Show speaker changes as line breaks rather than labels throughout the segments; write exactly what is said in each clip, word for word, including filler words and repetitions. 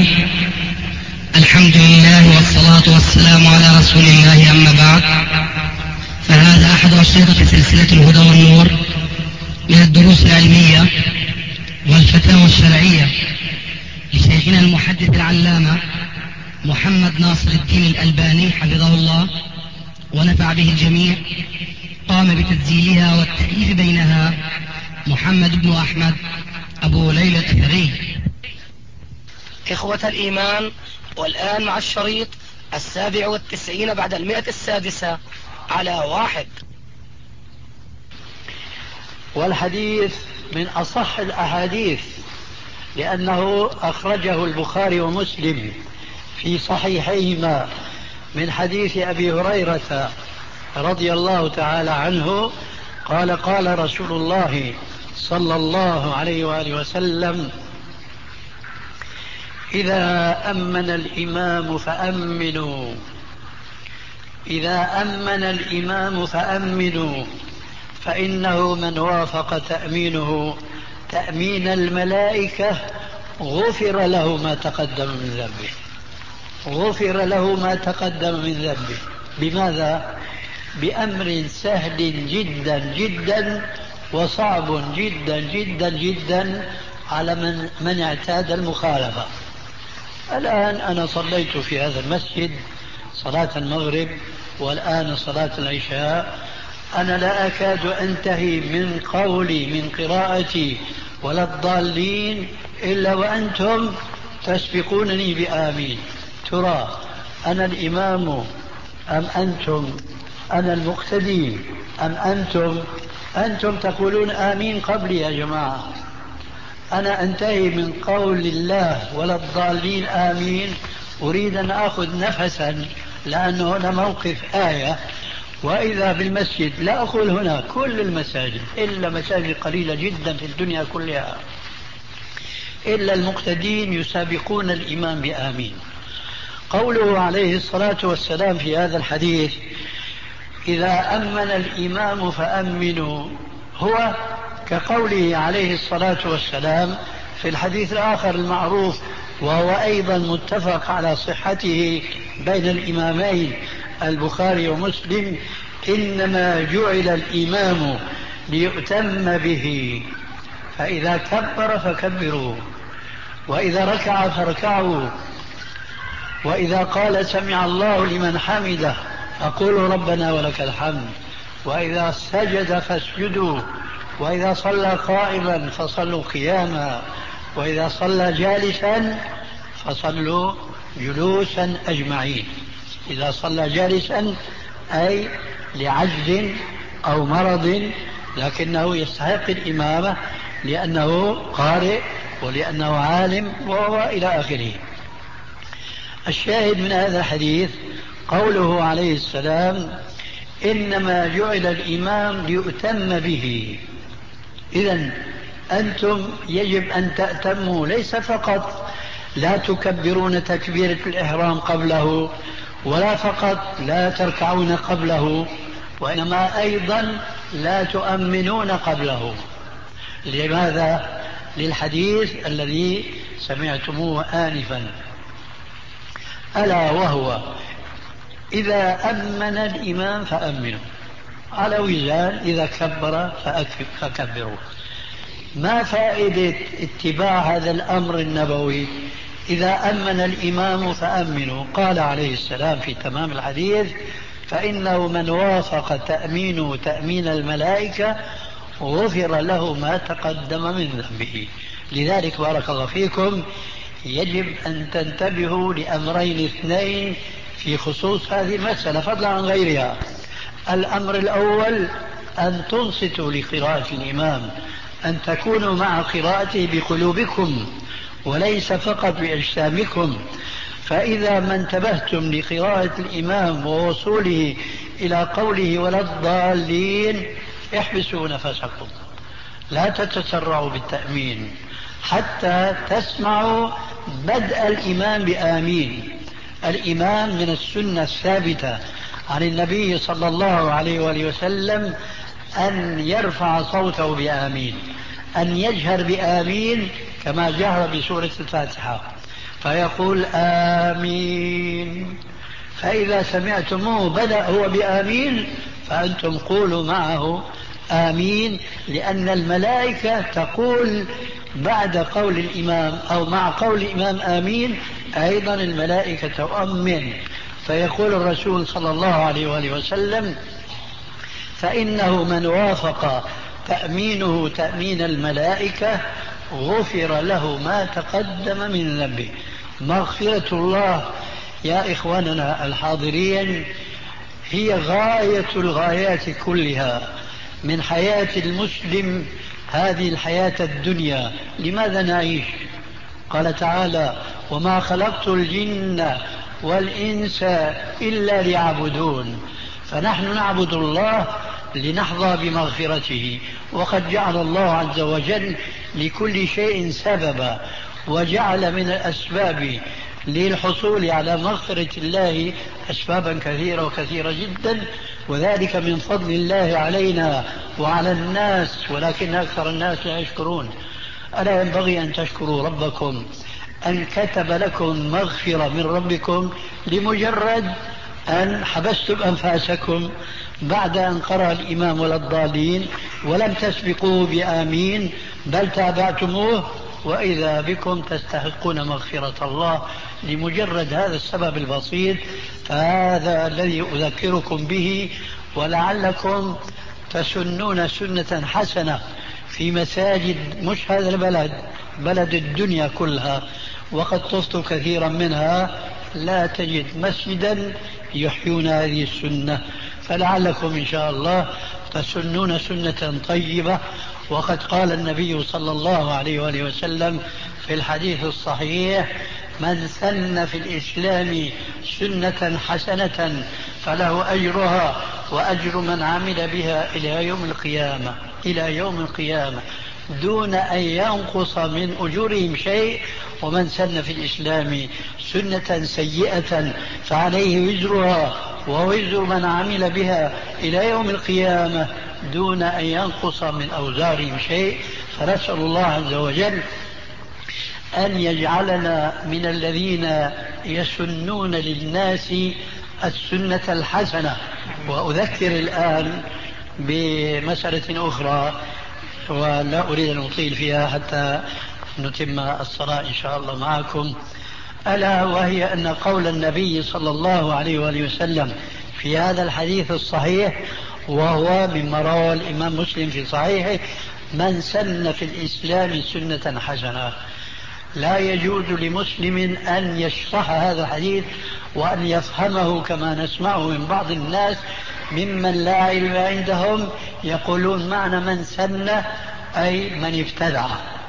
الرحيم. الحمد لله والصلاة والسلام على رسول الله، أما بعد، فهذا أحد أشرطة سلسلة الهدى والنور من الدروس العلمية والفتاوى الشرعية لشيخنا المحدث العلامة محمد ناصر الدين الألباني حفظه الله ونفع به الجميع. قام بتسجيلها والتأليف بينها محمد بن أحمد أبو ليلى الأثري.
إخوة الإيمان، والآن مع الشريط السابع والتسعين بعد المئة السادسة على واحد.
والحديث من أصح الأحاديث لأنه أخرجه البخاري ومسلم في صحيحيهما من حديث أبي هريرة رضي الله تعالى عنه قال قال رسول الله صلى الله عليه وآله وسلم: إذا أمن الإمام فأمنوا إذا أمن الإمام فأمنوا فإنه من وافق تأمينه تأمين الملائكة غفر له ما تقدم من ذنبه غفر له ما تقدم من ذنبه. بماذا؟ بأمر سهل جدا جدا وصعب جدا جدا جدا على من, من اعتاد المخالفة. الآن أنا صليت في هذا المسجد صلاة المغرب والآن صلاة العشاء، أنا لا أكاد أنتهي من قولي من قراءتي ولا الضالين إلا وأنتم تسبقونني بآمين. ترى أنا الإمام أم أنتم؟ أنا المقتدي أم أنتم؟ أنتم تقولون آمين قبلي يا جماعة. أنا أنتهي من قول الله ولا الضالين آمين، أريد أن أخذ نفسا لأنه هنا موقف آية. وإذا بالمسجد، لا أقول هنا كل المساجد إلا مساجد قليلة جدا في الدنيا كلها، إلا المقتدين يسابقون الإمام بآمين. قوله عليه الصلاة والسلام في هذا الحديث: إذا أمن الإمام فأمنوا، هو كقوله عليه الصلاة والسلام في الحديث الآخر المعروف وهو أيضا متفق على صحته بين الإمامين البخاري ومسلم: إنما جعل الإمام ليؤتم به، فإذا كبر فكبروا، وإذا ركع فاركعوا، وإذا قال سمع الله لمن حمده فقولوا ربنا ولك الحمد، وإذا سجد فاسجدوا، وإذا صلى قائما فصلوا قياما، وإذا صلى جالسا فصلوا جلوسا أجمعين. إذا صلى جالسا أي لعجز أو مرض لكنه يستحق الإمامة لأنه قارئ ولأنه عالم وهو إلى آخره. الشاهد من هذا الحديث قوله عليه السلام: إنما جعل الإمام ليؤتم به. إذن أنتم يجب أن تأتموا، ليس فقط لا تكبرون تكبيرة الإحرام قبله، ولا فقط لا تركعون قبله، وإنما أيضا لا تؤمنون قبله. لماذا؟ للحديث الذي سمعتموه آنفا، ألا وهو: إذا أمن الإمام فأمنوا، على وزان إذا كبر فكبروا. ما فائدة اتباع هذا الأمر النبوي؟ إذا أمن الإمام فأمنوا، قال عليه السلام في تمام الحديث: فإنه من وافق تأمينه تأمين الملائكة غفر له ما تقدم من ذنبه. لذلك بارك الله فيكم يجب أن تنتبهوا لأمرين اثنين في خصوص هذه المسألة فضلا عن غيرها. الأمر الأول أن تنصتوا لقراءة الإمام، أن تكونوا مع قراءته بقلوبكم وليس فقط بأجسامكم. فإذا ما انتبهتم لقراءة الإمام ووصوله إلى قوله ولا الضالين احبسوا نفسكم، لا تتسرعوا بالتأمين حتى تسمعوا بدء الإمام بآمين. الإمام من السنة الثابتة عن النبي صلى الله عليه وآله وسلم أن يرفع صوته بآمين، أن يجهر بآمين كما جهر بسورة الفاتحة. فيقول آمين. فإذا سمعتموه بدأ هو بآمين فأنتم قولوا معه آمين، لأن الملائكة تقول بعد قول الإمام أو مع قول الإمام آمين أيضا الملائكة تؤمن. فيقول الرسول صلى الله عليه وآله وسلم: فإنه من وافق تأمينه تأمين الملائكة غفر له ما تقدم من ذنبه. مغفرة الله يا إخواننا الحاضرين هي غاية الغايات كلها من حياة المسلم، هذه الحياة الدنيا. لماذا نعيش؟ قال تعالى: وما خلقت الجن والإنس إلا ليعبدون. فنحن نعبد الله لنحظى بمغفرته، وقد جعل الله عز وجل لكل شيء سببا، وجعل من الأسباب للحصول على مغفرة الله أسبابا كثيرة وكثيرة جدا، وذلك من فضل الله علينا وعلى الناس، ولكن أكثر الناس لا يشكرون. ألا ينبغي أن تشكروا ربكم أن كتب لكم مغفرة من ربكم لمجرد أن حبستم أنفاسكم بعد أن قرأ الإمام ولا الضالين ولم تسبقوه بآمين، بل تابعتموه، وإذا بكم تستحقون مغفرة الله لمجرد هذا السبب البسيط. فهذا الذي أذكركم به، ولعلكم تسنون سنة حسنة في مساجد مش هذا البلد، بلد الدنيا كلها، وقد طفت كثيرا منها لا تجد مسجدا يحيون هذه السنة، فلعلكم إن شاء الله تسنون سنة طيبة. وقد قال النبي صلى الله عليه وآله وسلم في الحديث الصحيح: من سن في الإسلام سنة حسنة فله أجرها وأجر من عمل بها إلى يوم القيامة، إلى يوم القيامة دون أن ينقص من أجورهم شيء. ومن سن في الإسلام سنة سيئة فعليه وزرها ووزر من عمل بها إلى يوم القيامة دون أن ينقص من أوزارهم شيء. فنسأل الله عز وجل أن يجعلنا من الذين يسنون للناس السنة الحسنة. وأذكر الآن بمسألة أخرى ولا أريد أن أطيل فيها حتى نتم الصلاة إن شاء الله معكم، ألا وهي أن قول النبي صلى الله عليه وآله وسلم في هذا الحديث الصحيح، وهو مما رواه الإمام مسلم في صحيحه: من سن في الإسلام سنة حسنة. لا يجوز لمسلم أن يشرح هذا الحديث وأن يفهمه كما نسمعه من بعض الناس ممن لا علم عندهم، يقولون معنى من سن أي من ابتدع،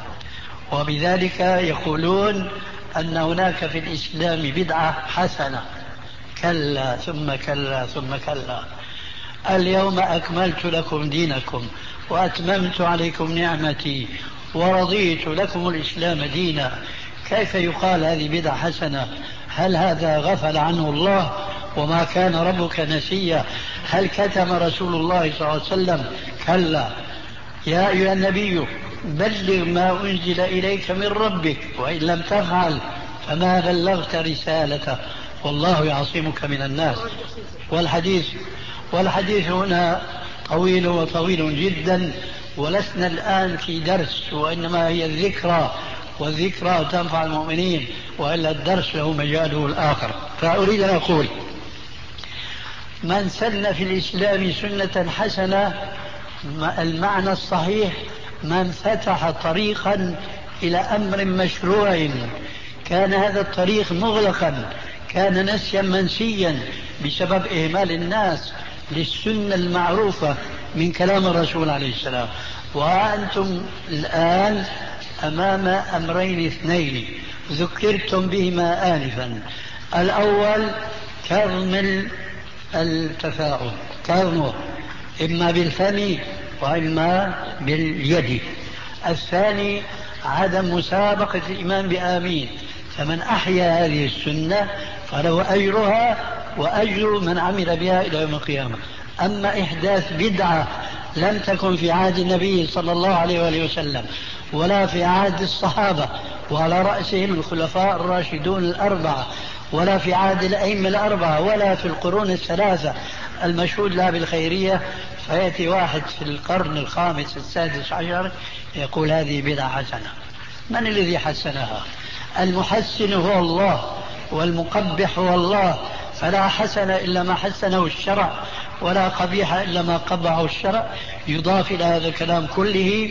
وبذلك يقولون أن هناك في الإسلام بدعة حسنة. كلا ثم كلا ثم كلا. اليوم أكملت لكم دينكم وأتممت عليكم نعمتي ورضيت لكم الإسلام دينا. كيف يقال هذه بدعة حسنة؟ هل هذا غفل عنه الله وما كان ربك نسيا؟ هل كتم رسول الله صلى الله عليه وسلم؟ كلا. يا أيها النبي بلغ ما أنزل إليك من ربك وإن لم تفعل فما بلغت رسالته والله يعصمك من الناس. والحديث والحديث هنا طويل وطويل جدا، ولسنا الآن في درس، وإنما هي الذكرى، والذكرى تنفع المؤمنين، وإلا الدرس له مجاله الآخر. فأريد أن أقول: من سن في الإسلام سنة حسنة، المعنى الصحيح من فتح طريقا إلى أمر مشروع كان هذا الطريق مغلقا، كان نسيا منسيا بسبب إهمال الناس للسنة المعروفة من كلام الرسول عليه السلام. وأنتم الآن أمام أمرين اثنين ذكرتم بهما آنفا: الأول كظم التفاعل، كظمه إما بالفم وإما باليد. الثاني عدم مسابقة الإمام بآمين. فمن أحيا هذه السنة فله أجرها وأجر من عمل بها إلى يوم القيامة. أما إحداث بدعة لم تكن في عهد النبي صلى الله عليه وآله وسلم ولا في عهد الصحابة وعلى رأسهم الخلفاء الراشدون الأربعة، ولا في عهد الأئمة الأربعة، ولا في القرون الثلاثة المشهود لها بالخيرية. فيأتي واحد في القرن الخامس السادس عشر يقول هذه بدعة حسنة. من الذي حسنها؟ المحسن هو الله، والمقبح هو الله، فلا حسن إلا ما حسنه الشرع، ولا قبيح إلا ما قبحه الشرع. يضاف إلى هذا الكلام كله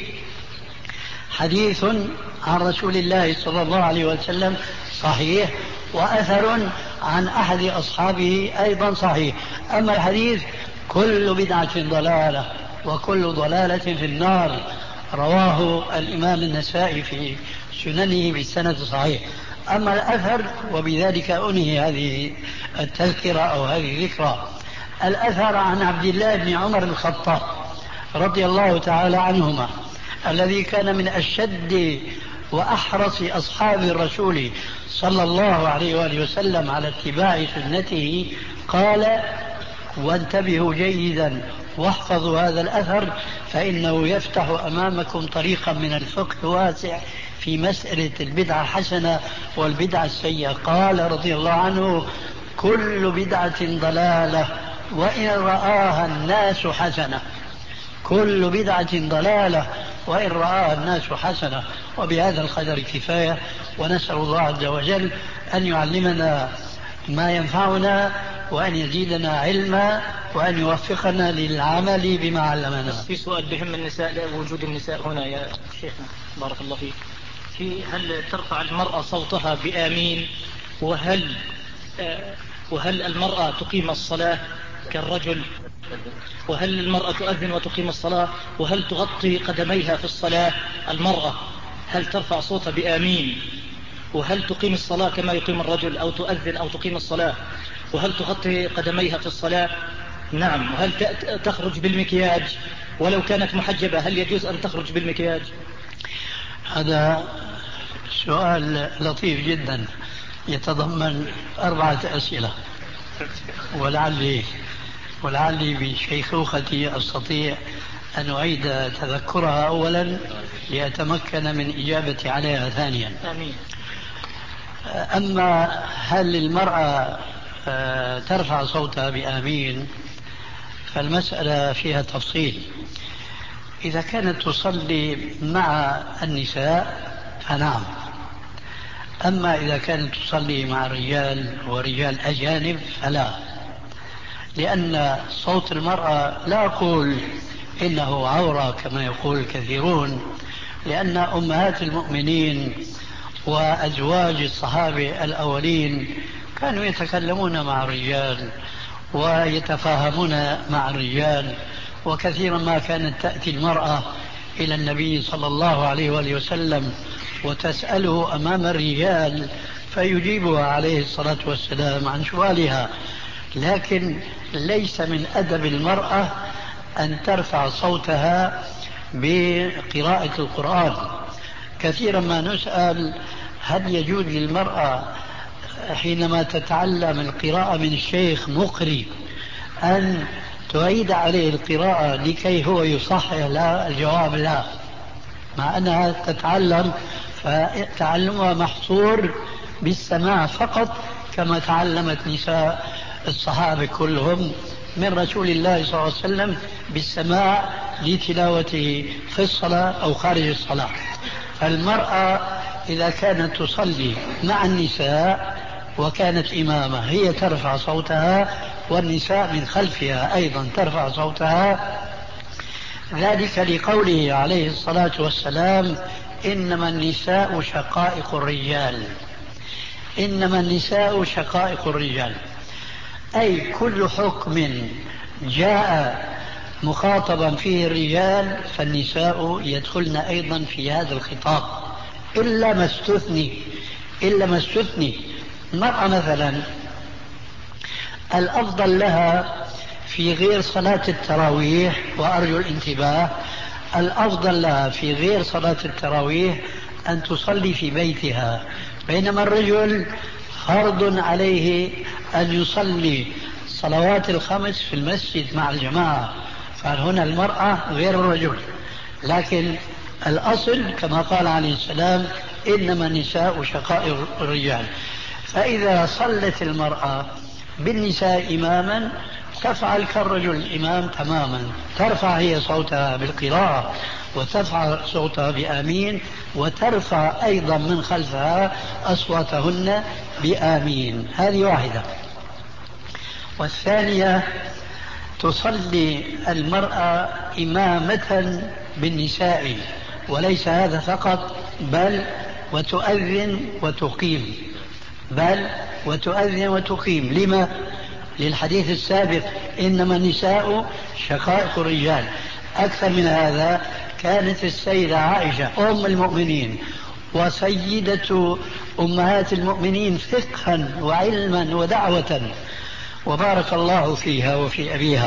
حديث عن رسول الله صلى الله عليه وسلم صحيح، وأثر عن أحد أصحابه أيضا صحيح. أما الحديث: كل بدعة ضلالة وكل ضلالة في النار، رواه الإمام النسائي في سننه بالسند الصحيح. أما الأثر، وبذلك أنهي هذه التذكرة أو هذه الذكرى، الأثر عن عبد الله بن عمر الخطاب رضي الله تعالى عنهما، الذي كان من أشد وأحرص أصحاب الرسول صلى الله عليه وآله وسلم على اتباع سنته، قال: وانتبهوا جيدا واحفظوا هذا الأثر، فإنه يفتح أمامكم طريقا من الفقه الواسع في مسألة البدعة الحسنة والبدعة السيئة. قال رضي الله عنه: كل بدعة ضلالة وإن رآها الناس حسنة. كل بدعة ضلالة وإن رآها الناس حسنة. وبهذا القدر كفاية، ونسأل الله عز وجل أن يعلمنا ما ينفعنا، وأن يزيدنا علما، وأن يوفقنا للعمل بما علمنا.
في سؤال بهم النساء، وجود النساء هنا يا شيخنا بارك الله فيك، في هل ترفع المرأة صوتها بآمين؟ وهل آه وهل المرأة تقيم الصلاة كالرجل؟ وهل المرأة تؤذن وتقيم الصلاة؟ وهل تغطي قدميها في الصلاة المرأة؟ هل ترفع صوتها بآمين؟ وهل تقيم الصلاة كما يقيم الرجل، أو تؤذن أو تقيم الصلاة؟ وهل تغطي قدميها في الصلاة؟ نعم. وهل تخرج بالمكياج ولو كانت محجبة؟ هل يجوز أن تخرج بالمكياج؟
هذا سؤال لطيف جدا يتضمن أربعة أسئلة، ولعلي ولعلي بشيخوختي أستطيع أن أعيد تذكرها أولا لأتمكن من إجابتي عليها ثانيا.
آمين.
أما هل المرأة ترفع صوتها بآمين، فالمسألة فيها تفصيل. إذا كانت تصلي مع النساء فنعم، أما إذا كانت تصلي مع الرجال ورجال أجانب فلا، لأن صوت المرأة لا أقول إنه عورة كما يقول الكثيرون، لأن أمهات المؤمنين وأزواج الصحابة الأولين كانوا يتكلمون مع الرجال ويتفاهمون مع الرجال، وكثيرا ما كانت تأتي المرأة إلى النبي صلى الله عليه وآله وسلم وتسأله أمام الرجال فيجيبها عليه الصلاة والسلام عن سؤالها. لكن ليس من أدب المرأة أن ترفع صوتها بقراءة القرآن. كثيرا ما نسأل: هل يجوز للمرأة حينما تتعلم القراءة من الشيخ مقري أن تعيد عليه القراءة لكي هو يصحح؟ لا، الجواب لا، مع أنها تتعلم، فتعلمها محصور بالسماع فقط، كما تعلمت نساء الصحابة كلهم من رسول الله صلى الله عليه وسلم بالسماع لتلاوته في الصلاة أو خارج الصلاة. فالمرأة إذا كانت تصلي مع النساء وكانت إمامة هي ترفع صوتها، والنساء من خلفها أيضا ترفع صوتها، ذلك لقوله عليه الصلاة والسلام: إنما النساء شقائق الرجال. إنما النساء شقائق الرجال، أي كل حكم جاء مخاطبا فيه الرجال فالنساء يدخلن أيضا في هذا الخطاب، إلا ما استثني إلا ما استثني المرأة مثلا الأفضل لها في غير صلاة التراويح، وأرجو الانتباه، الأفضل لها في غير صلاة التراويح أن تصلي في بيتها، بينما الرجل فرض عليه أن يصلي الصلوات الخمس في المسجد مع الجماعة، فهنا المرأة غير الرجل. لكن الأصل كما قال عليه السلام إنما النساء شقائق الرجال. فإذا صلت المرأة بالنساء إماما تفعل كالرجل الإمام تماما، ترفع هي صوتها بالقراءة وترفع صوتها بآمين، وترفع أيضا من خلفها أصواتهن بآمين. هذه واحدة. والثانية تصلي المرأة إمامة بالنساء، وليس هذا فقط، بل وتؤذن وتقيم، بل وتؤذن وتقيم. لما؟ للحديث السابق إنما النساء شقائق الرجال. أكثر من هذا، كانت السيدة عائشة أم المؤمنين وسيدة أمهات المؤمنين فقها وعلما ودعوة، وبارك الله فيها وفي أبيها،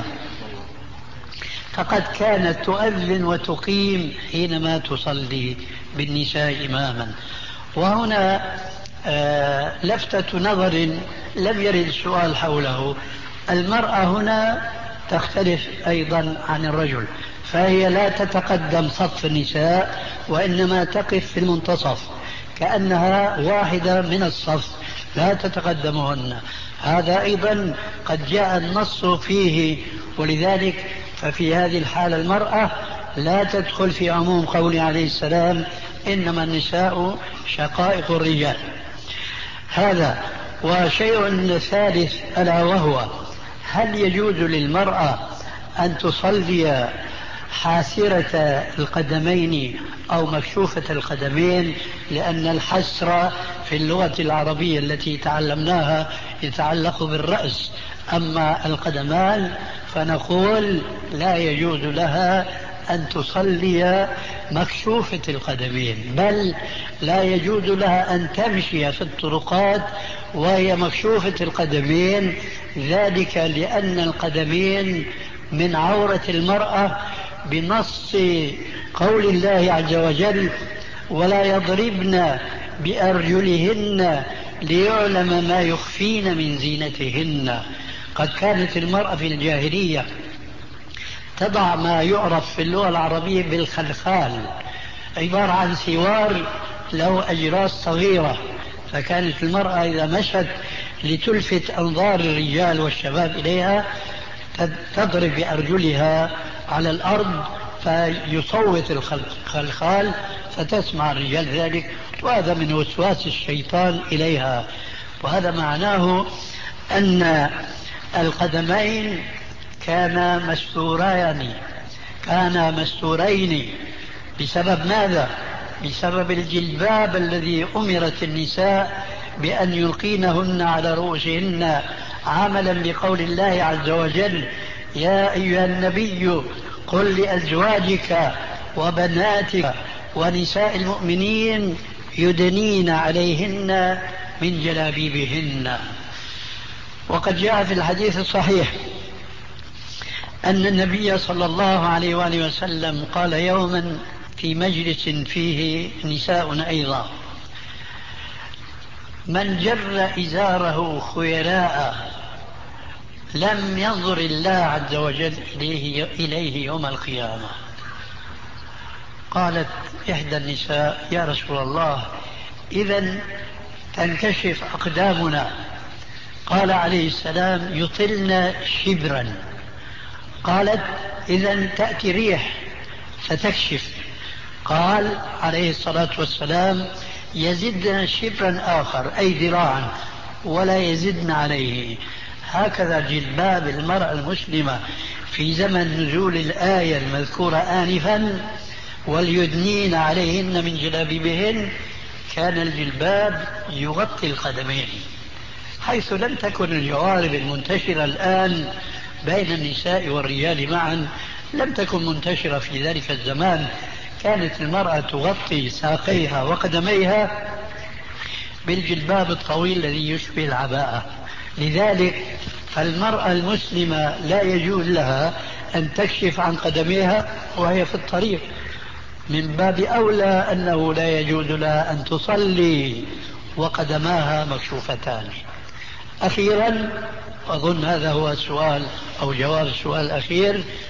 فقد كانت تؤذن وتقيم حينما تصلي بالنساء إماما. وهنا آه لفتة نظر لم يرد السؤال حوله. المرأة هنا تختلف أيضا عن الرجل، فهي لا تتقدم صف النساء وإنما تقف في المنتصف كأنها واحدة من الصف، لا تتقدمهن. هذا أيضا قد جاء النص فيه، ولذلك ففي هذه الحالة المرأة لا تدخل في عموم قوله عليه السلام إنما النساء شقائق الرجال. هذا. وشيء ثالث ألا وهو هل يجوز للمرأة أن تصلي حاسرة القدمين أو مكشوفة القدمين؟ لأن الحسر في اللغة العربية التي تعلمناها يتعلق بالرأس، أما القدمان فنقول لا يجوز لها أن تصلي مكشوفة القدمين، بل لا يجوز لها أن تمشي في الطرقات وهي مكشوفة القدمين، ذلك لأن القدمين من عورة المرأة بنص قول الله عز وجل ولا يضربن بأرجلهن ليعلم ما يخفين من زينتهن. قد كانت المرأة في الجاهلية تضع ما يعرف في اللغة العربية بالخلخال، عبارة عن سوار له أجراس صغيرة، فكانت المرأة إذا مشت لتلفت أنظار الرجال والشباب إليها تضرب بأرجلها على الأرض فيصوت الخلخال فتسمع الرجال ذلك، وهذا من وسواس الشيطان إليها. وهذا معناه أن القدمين كانا مستورين كانا مستورين بسبب ماذا؟ بسبب الجلباب الذي أمرت النساء بأن يلقينهن على رؤوسهن، عملا بقول الله عز وجل يا أيها النبي قل لأزواجك وبناتك ونساء المؤمنين يدنين عليهن من جلابيبهن. وقد جاء في الحديث الصحيح أن النبي صلى الله عليه وآله وسلم قال يوما في مجلس فيه نساء أيضا من جر إزاره خيلاء لم ينظر الله عز وجل إليه, إليه يوم القيامة. قالت إحدى النساء يا رسول الله إذن تنكشف أقدامنا؟ قال عليه السلام يطلن شبرا. قالت إذن تأتي ريح فتكشف. قال عليه الصلاة والسلام يزدن شبرا آخر أي ذراعا ولا يزدن عليه. هكذا جلباب المرأة المسلمة في زمن نزول الآية المذكورة آنفا وليدنين عليهن من جلابيبهن، كان الجلباب يغطي القدمين، حيث لم تكن الجوارب المنتشرة الآن بين النساء والرجال معا لم تكن منتشرة في ذلك الزمان. كانت المرأة تغطي ساقيها وقدميها بالجلباب الطويل الذي يشبه العباءة. لذلك فالمرأة المسلمة لا يجوز لها أن تكشف عن قدميها وهي في الطريق، من باب أولى أنه لا يجوز لها أن تصلي وقدماها مكشوفتان. أخيرا أظن هذا هو السؤال أو جواب السؤال الأخير،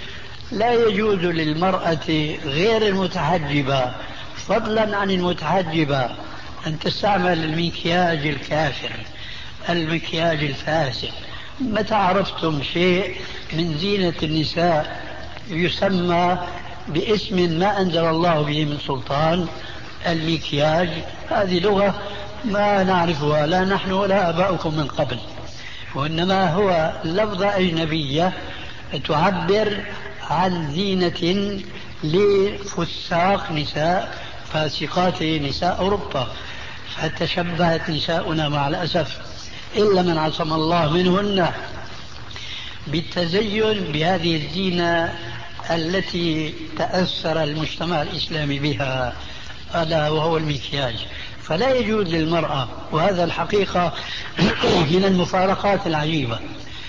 لا يجوز للمرأة غير المتحجبة فضلا عن المتحجبة أن تستعمل المكياج الكافر، المكياج الفاسد. متى عرفتم شيء من زينة النساء يسمى باسم ما أنزل الله به من سلطان؟ المكياج هذه لغة ما نعرفها لا نحن ولا آباؤكم من قبل، وإنما هو لفظة أجنبية تعبر عن زينة لفساق نساء فاسقات نساء أوروبا. فتشبهت نساؤنا مع الأسف إلا من عصم الله منهن بالتزين بهذه الزينة التي تأثر المجتمع الإسلامي بها، ألا وهو المكياج. فلا يجوز للمرأة، وهذا الحقيقة من المفارقات العجيبة.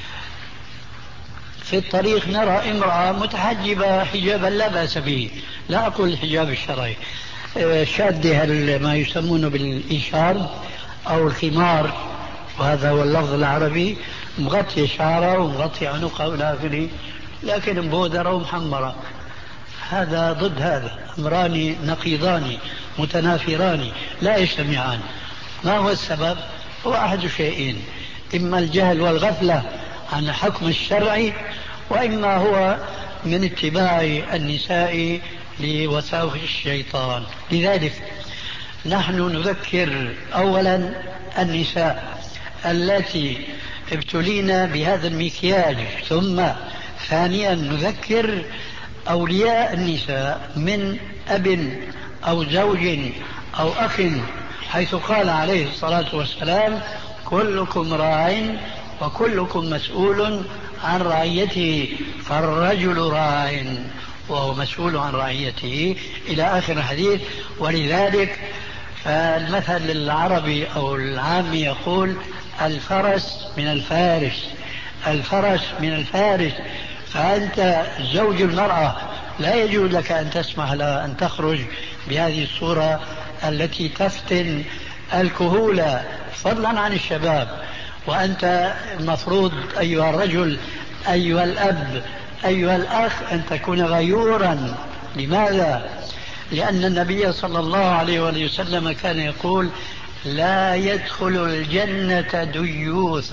في الطريق نرى امرأة متحجبة حجابا لا بأس به، لا أقول الحجاب الشرعي، شادها ما يسمونه بالإشار أو الخمار، وهذا هو اللفظ العربي، مغطي شعره ومغطي عنقه إلى آخره، لكن مبودرة ومحمرة. هذا ضد هذا، أمران نقيضان متنافران لا يجتمعان. ما هو السبب؟ هو أحد شيئين: إما الجهل والغفلة عن الحكم الشرعي، وإما هو من اتباع النساء لوساوس الشيطان. لذلك نحن نذكر أولا النساء التي ابتلينا بهذا المكياج، ثم ثانيا نذكر أولياء النساء من أب أو زوج أو أخ، حيث قال عليه الصلاة والسلام: كلكم راع وكلكم مسؤول عن رعيته، فالرجل راع وهو مسؤول عن رعيته، إلى آخر الحديث. ولذلك فالمثل العربي أو العامي يقول: الفرس من الفارس، الفرس من الفارس. فأنت زوج المرأة لا يجوز لك أن تسمح لها أن تخرج بهذه الصورة التي تفتن الكهولة فضلا عن الشباب. وأنت المفروض أيها الرجل، أيها الأب، أيها الأخ، أن تكون غيورا. لماذا؟ لأن النبي صلى الله عليه وسلم كان يقول: لا يدخل الجنة ديوث.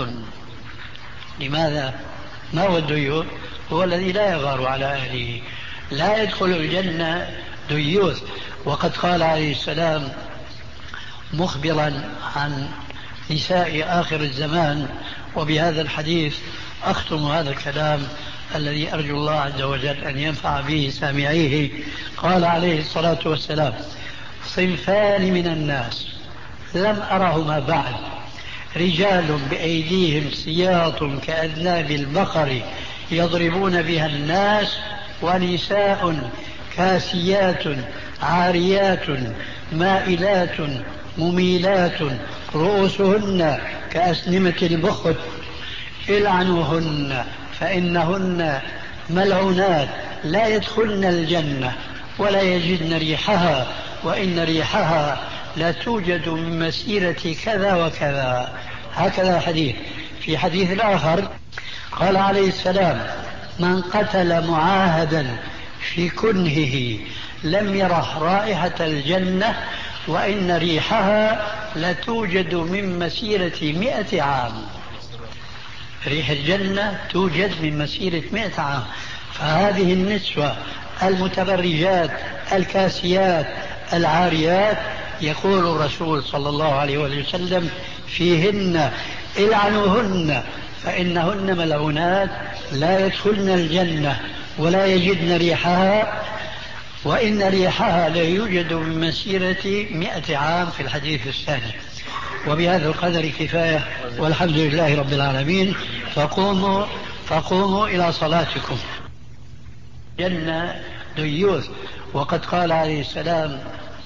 لماذا؟ ما هو الديوث؟ هو الذي لا يغار على أهله. لا يدخل الجنة ديوث. وقد قال عليه السلام مخبرا عن نساء آخر الزمان، وبهذا الحديث أختم هذا الكلام الذي أرجو الله عز وجل أن ينفع به سامعيه. قال عليه الصلاة والسلام: صنفان من الناس لم أرهما بعد، رجال بأيديهم سياط كأذناب البقر يضربون بها الناس، ونساء كاسيات عاريات مائلات مميلات رؤوسهن كأسنمة البخت، العنوهن فإنهن ملعونات لا يدخلن الجنة ولا يجدن ريحها، وإن ريحها لا توجد من مسيرة كذا وكذا. هكذا حديث. في حديث الآخر قال عليه السلام: من قتل معاهدا في كنهه لم يره رائحة الجنة، وإن ريحها لتوجد من مسيرة مئة عام. ريح الجنة توجد من مسيرة مئة عام. فهذه النسوة المتبرجات الكاسيات العاريات يقول الرسول صلى الله عليه وسلم فيهن: العنوهن فإنهن ملعونات لا يدخلن الجنة ولا يجدن ريحها، وإن ريحها لا يوجد من مسيرة مئة عام في الحديث الثاني. وبهذا القدر كفاية، والحمد لله رب العالمين. فقوموا فقوموا إلى صلاتكم. جنة ديوث. وقد قال عليه السلام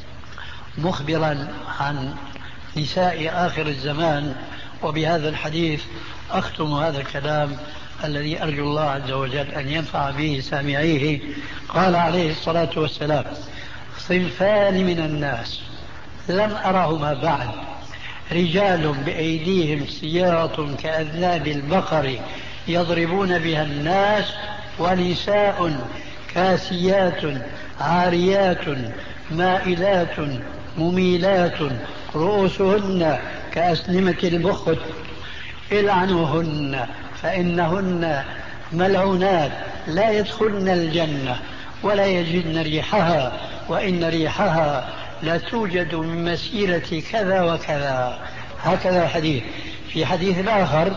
مخبرا عن نساء آخر الزمان، وبهذا الحديث أختم هذا الكلام الذي أرجو الله عز وجل أن ينفع به سامعيه. قال عليه الصلاة والسلام: صنفان من الناس لم أرهما بعد، رجال بأيديهم سياط كأذناب البقر يضربون بها الناس، ونساء كاسيات عاريات مائلات مميلات رؤوسهن كأسنمة البخت العنوهن فإنهن ملعونات لا يدخلن الجنة ولا يجدن ريحها وإن ريحها لا توجد من مسيرة كذا وكذا. هكذا الحديث. في حديث آخر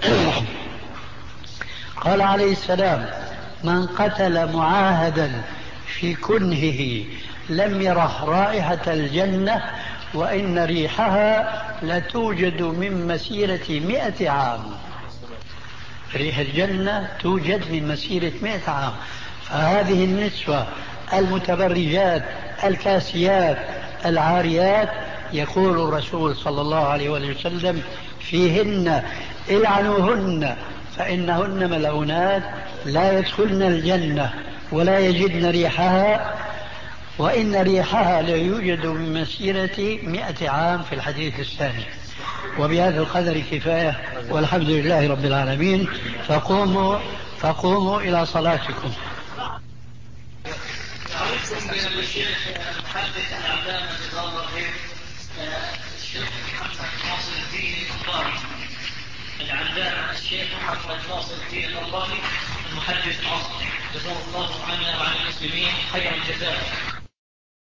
قال عليه السلام: من قتل معاهدا في كنهه لم يره رائحة الجنة وإن ريحها لتوجد من مسيرة مئة عام. ريح الجنة توجد من مسيرة مئة عام. فهذه النسوة المتبرجات الكاسيات العاريات يقول الرسول صلى الله عليه وسلم فيهن: العنوهن فإنهن ملعونات لا يدخلن الجنة ولا يجدن ريحها وإن ريحها لا يوجد من مسيرة مئة عام في الحديث الثاني. وبهذا القدر كفاية والحمد لله رب العالمين. فقوموا فقوموا إلى صلاتكم.
الشيخ المحدث العلامة الشيخ محمد ناصر الدين الألباني العلامة الشيخ محمد ناصر الدين الألباني المحدث العصر جزاه الله عنا وعن المسلمين خير الجزاء.